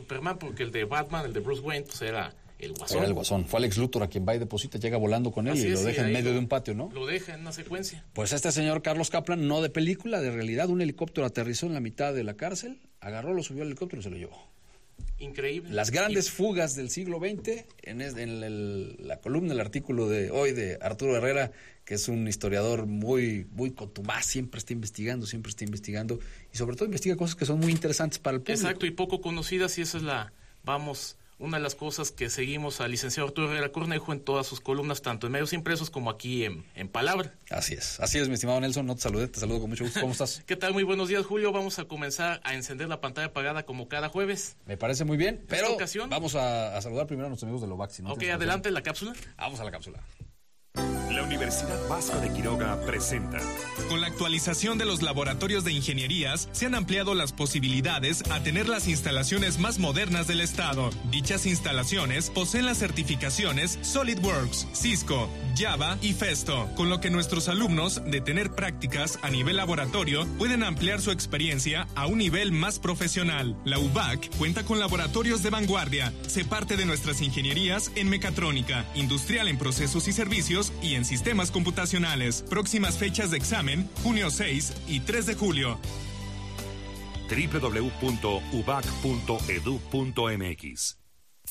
Superman, porque el de Batman, el de Bruce Wayne, pues era el Guasón. Era el Guasón. Fue Alex Luthor a quien va y deposita, llega volando con él. Así y lo deja en medio de un patio, ¿no? Lo deja en una secuencia. Pues este señor Carlos Kaplan, no de película, de realidad, un helicóptero aterrizó en la mitad de la cárcel, agarró, lo subió al helicóptero y se lo llevó. Increíble. Las grandes fugas del siglo XX, la columna, el artículo de hoy de Arturo Herrera, que es un historiador muy contumaz, siempre está investigando, y sobre todo investiga cosas que son muy interesantes para el público. Exacto, y poco conocidas, y esa es una de las cosas que seguimos al licenciado Arturo Herrera Cornejo en todas sus columnas, tanto en medios impresos como aquí en Palabra. Así es, mi estimado Nelson, no te saludé, te saludo con mucho gusto. ¿Cómo estás? ¿Qué tal? Muy buenos días, Julio. Vamos a comenzar a encender la pantalla apagada como cada jueves. Me parece muy bien, pero esta ocasión vamos a saludar primero a nuestros amigos de Lovaxi, ¿no? Ok, adelante, la cápsula. Vamos a la cápsula. La Universidad Vasco de Quiroga presenta. Con la actualización de los laboratorios de ingenierías, se han ampliado las posibilidades a tener las instalaciones más modernas del estado. Dichas instalaciones poseen las certificaciones SolidWorks, Cisco, Java y Festo, con lo que nuestros alumnos, de tener prácticas a nivel laboratorio, pueden ampliar su experiencia a un nivel más profesional. La UBAC cuenta con laboratorios de vanguardia. Se parte de nuestras ingenierías en mecatrónica, industrial en procesos y servicios y en sistemas computacionales. Próximas fechas de examen, junio 6 y 3 de julio. www.ubac.edu.mx.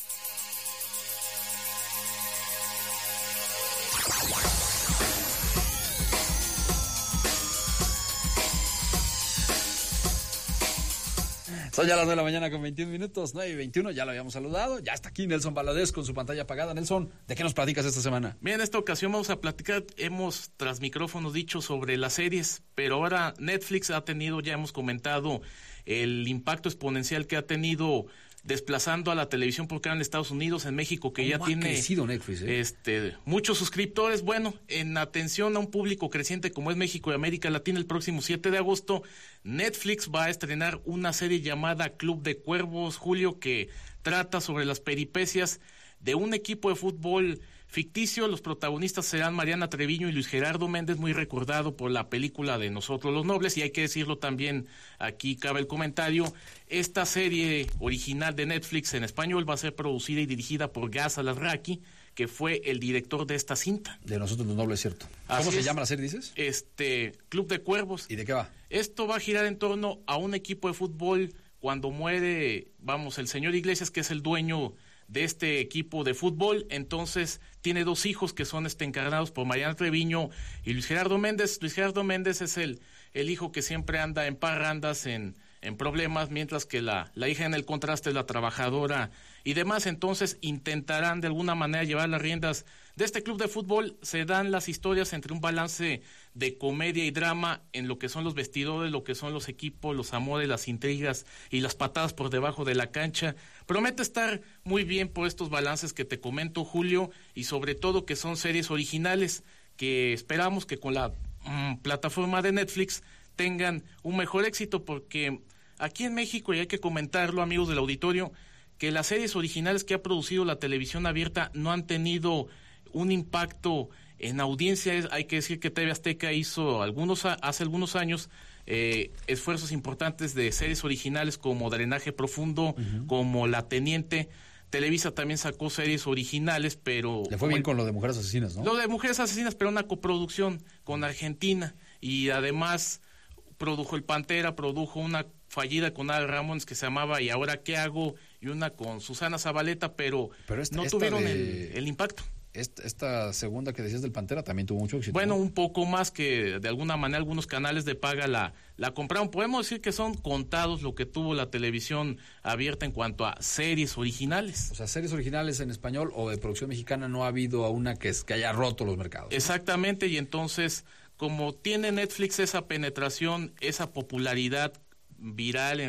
Son ya las 9 de la mañana con 21 minutos, 9:21, ya lo habíamos saludado. Ya está aquí Nelson Valadez con su pantalla apagada. Nelson, ¿de qué nos platicas esta semana? Bien, en esta ocasión vamos a platicar, hemos tras micrófonos dicho sobre las series, pero ahora Netflix ha tenido, ya hemos comentado, el impacto exponencial que ha tenido desplazando a la televisión por cable en Estados Unidos, en México, que ya tiene crecido Netflix, muchos suscriptores. Bueno, en atención a un público creciente como es México y América Latina, el próximo 7 de agosto, Netflix va a estrenar una serie llamada Club de Cuervos, Julio, que trata sobre las peripecias de un equipo de fútbol ficticio. Los protagonistas serán Mariana Treviño y Luis Gerardo Méndez, muy recordado por la película de Nosotros los Nobles, y hay que decirlo también, aquí cabe el comentario, esta serie original de Netflix en español va a ser producida y dirigida por Gaz Alarraqui, que fue el director de esta cinta. De Nosotros los Nobles, cierto. ¿Cómo se llama la serie, dices? Club de Cuervos. ¿Y de qué va? Esto va a girar en torno a un equipo de fútbol cuando muere, el señor Iglesias, que es el dueño de este equipo de fútbol. Entonces tiene dos hijos que son encarnados por Mariana Treviño y Luis Gerardo Méndez. Luis Gerardo Méndez es el hijo que siempre anda en parrandas, en problemas, mientras que la hija en el contraste es la trabajadora y demás. Entonces intentarán de alguna manera llevar las riendas de este club de fútbol. Se dan las historias entre un balance de comedia y drama en lo que son los vestidores, lo que son los equipos, los amores, las intrigas y las patadas por debajo de la cancha. Promete estar muy bien por estos balances que te comento, Julio, y sobre todo que son series originales que esperamos que con la plataforma de Netflix tengan un mejor éxito, porque aquí en México, y hay que comentarlo, amigos del auditorio, que las series originales que ha producido la televisión abierta no han tenido un impacto en audiencia. Hay que decir que TV Azteca hizo hace algunos años esfuerzos importantes de series originales como Drenaje Profundo, como La Teniente. Televisa también sacó series originales, pero... Le fue bien con lo de Mujeres Asesinas, ¿no? Lo de Mujeres Asesinas, pero una coproducción con Argentina, y además produjo El Pantera, produjo una fallida con Adal Ramones que se llamaba ¿Y ahora qué hago?, y una con Susana Zabaleta, pero no tuvieron el impacto. Esta segunda que decías del Pantera también tuvo mucho éxito. Bueno, ¿no? Un poco más, que de alguna manera algunos canales de paga la compraron. Podemos decir que son contados lo que tuvo la televisión abierta en cuanto a series originales. O sea, series originales en español o de producción mexicana no ha habido a una que haya roto los mercados. Exactamente, y entonces, como tiene Netflix esa penetración, esa popularidad viral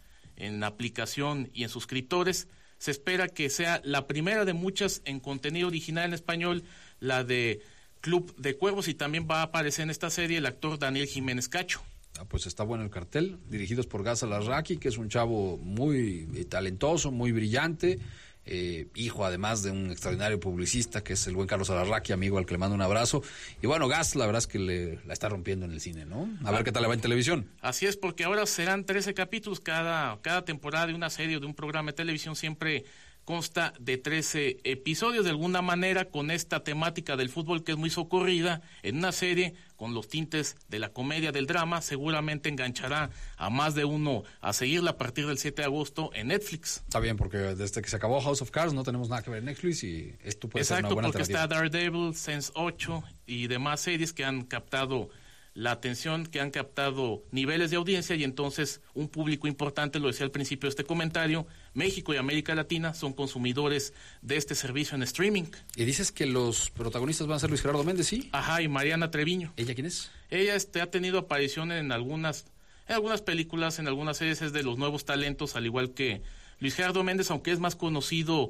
en aplicación y en suscriptores, se espera que sea la primera de muchas en contenido original en español, la de Club de Cuervos, y también va a aparecer en esta serie el actor Daniel Jiménez Cacho. Pues está bueno el cartel, dirigidos por Gaz Alarraqui, que es un chavo muy talentoso, muy brillante, hijo además de un extraordinario publicista que es el buen Carlos Alarraqui, amigo al que le mando un abrazo. Y bueno, Gas, la verdad es que la está rompiendo en el cine, ¿no? A ver qué tal le va en televisión. Así es, porque ahora serán 13 capítulos cada temporada de una serie o de un programa de televisión. Siempre consta de 13 episodios. De alguna manera, con esta temática del fútbol que es muy socorrida, en una serie con los tintes de la comedia, del drama, seguramente enganchará a más de uno a seguirla a partir del 7 de agosto en Netflix. Está bien, porque desde que se acabó House of Cards no tenemos nada que ver en Netflix y esto puede ser una buena alternativa. Exacto, porque está Daredevil, Sense 8 y demás series que han captado la atención, que han captado niveles de audiencia, y entonces un público importante, lo decía al principio de este comentario, México y América Latina son consumidores de este servicio en streaming. Y dices que los protagonistas van a ser Luis Gerardo Méndez, ¿sí? Ajá, y Mariana Treviño. ¿Ella quién es? Ella ha tenido aparición en algunas películas, en algunas series, es de los nuevos talentos, al igual que Luis Gerardo Méndez, aunque es más conocido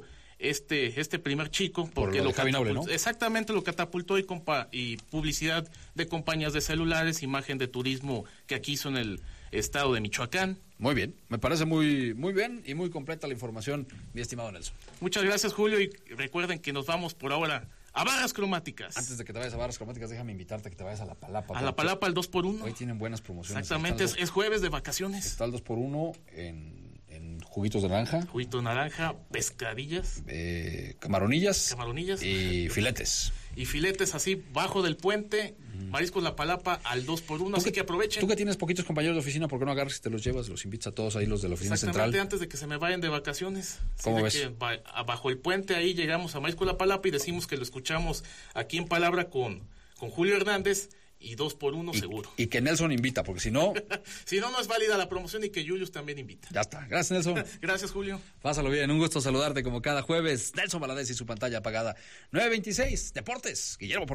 este primer chico, porque por lo de Javi Noble, ¿no? Exactamente, lo catapultó y publicidad de compañías de celulares, imagen de turismo que aquí hizo en el estado de Michoacán. Muy bien, me parece muy bien y muy completa la información, mi estimado Nelson. Muchas gracias, Julio, y recuerden que nos vamos por ahora a Barras Cromáticas. Antes de que te vayas a Barras Cromáticas, déjame invitarte a que te vayas a La Palapa. A La Palapa, el 2x1. Hoy tienen buenas promociones. Exactamente, es jueves de vacaciones. Está el 2x1 en juguitos de naranja. Juguito de naranja, pescadillas. Camaronillas. Y filetes. Y filetes así, bajo del puente, Mariscos La Palapa al 2x1, así que aprovechen. Tú que tienes poquitos compañeros de oficina, ¿por qué no agarras y te los llevas? Los invitas a todos ahí, los de la oficina central. Antes de que se me vayan de vacaciones. ¿Cómo ves? Que bajo el puente ahí llegamos a Mariscos La Palapa y decimos que lo escuchamos aquí en Palabra con Julio Hernández. Y 2x1 seguro. Y que Nelson invita, porque si no... si no es válida la promoción, y que Julius también invita. Ya está. Gracias, Nelson. Gracias, Julio. Pásalo bien. Un gusto saludarte como cada jueves. Nelson Valadez y su pantalla apagada. 9:26. Deportes. Guillermo Portillo.